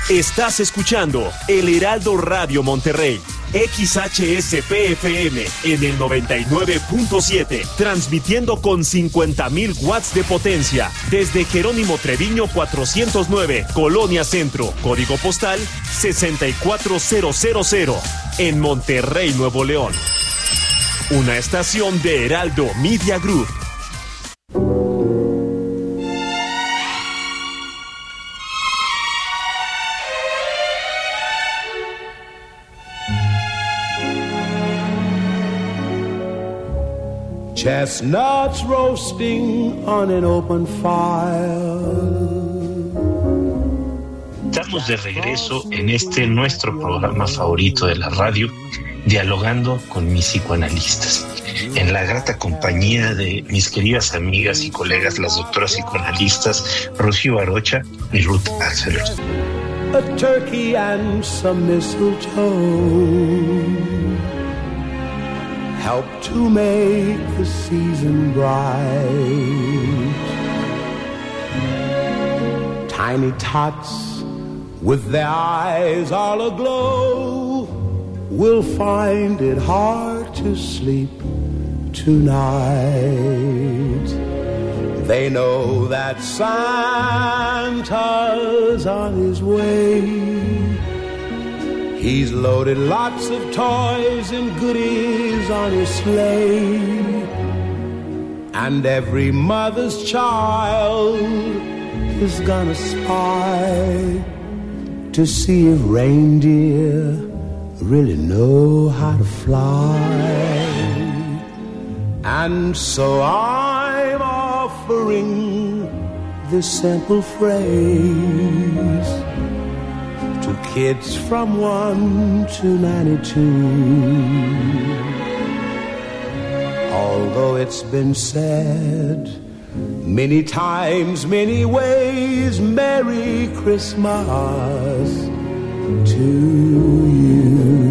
Estás escuchando El Heraldo Radio Monterrey, XHSPFM en el 99.7, transmitiendo con 50,000 watts de potencia desde Jerónimo Treviño 409, Colonia Centro, código postal 64000, en Monterrey, Nuevo León. Una estación de Heraldo Media Group. Chestnuts roasting on an open fire. Estamos de regreso en nuestro programa favorito de la radio, dialogando con mis psicoanalistas, en la grata compañía de mis queridas amigas y colegas, las doctoras psicoanalistas Rocío Arocha y Ruth Axeler. A turkey and some mistletoe help to make the season bright. Tiny tots with their eyes all aglow will find it hard to sleep tonight. They know that Santa's on his way. He's loaded lots of toys and goodies on his sleigh. And every mother's child is gonna spy to see if reindeer really know how to fly. And so I'm offering this simple phrase to kids from 1 to 92. Although it's been said many times, many ways, Merry Christmas to you.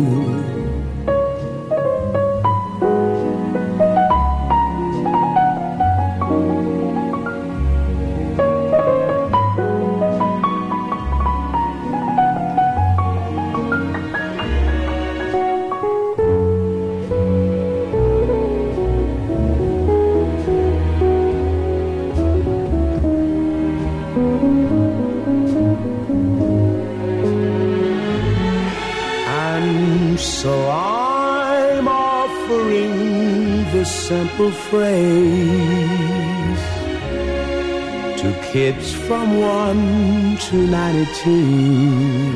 Simple phrase to kids from 1 to 92.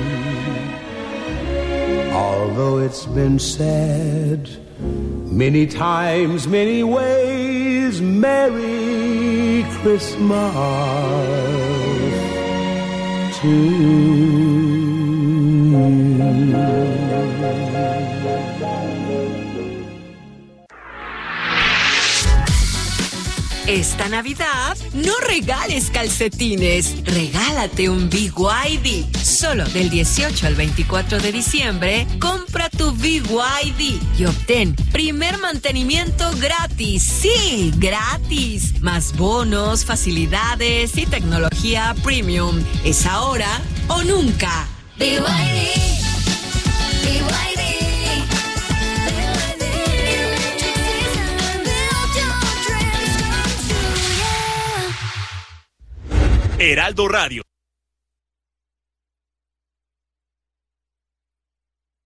Although it's been said many times, many ways, Merry Christmas to you. Esta Navidad, no regales calcetines, regálate un BYD. Solo del 18 al 24 de diciembre, compra tu BYD y obtén primer mantenimiento gratis. ¡Sí, gratis! Más bonos, facilidades y tecnología premium. Es ahora o nunca. BYD. Heraldo Radio.